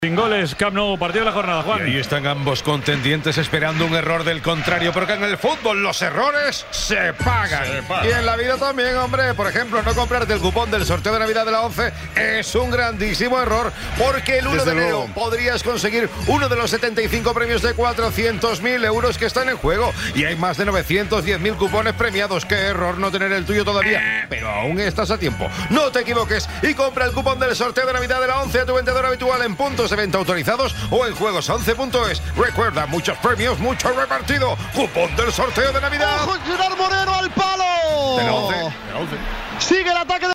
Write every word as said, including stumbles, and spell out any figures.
Sin goles, Camp Nou, partido de la jornada, Juan. Y ahí están ambos contendientes esperando un error del contrario, porque en el fútbol los errores se pagan. Se pagan. Y en la vida también, hombre. Por ejemplo, no comprarte el cupón del sorteo de Navidad de la once es un grandísimo error, porque el uno Desde de enero luego. podrías conseguir uno de los setenta y cinco premios de cuatrocientos mil euros que están en juego. Y hay más de novecientos diez mil cupones premiados. Qué error no tener el tuyo todavía, pero aún estás a tiempo. No te equivoques y compra el cupón del sorteo de Navidad de la once a tu vendedor habitual en puntos de venta autorizados o en juegos once punto es. Recuerda, muchos premios, mucho repartido. Cupón del sorteo de Navidad. ¡Ojo, Gerard Moreno al palo! De la once. De la once. Sigue el ataque de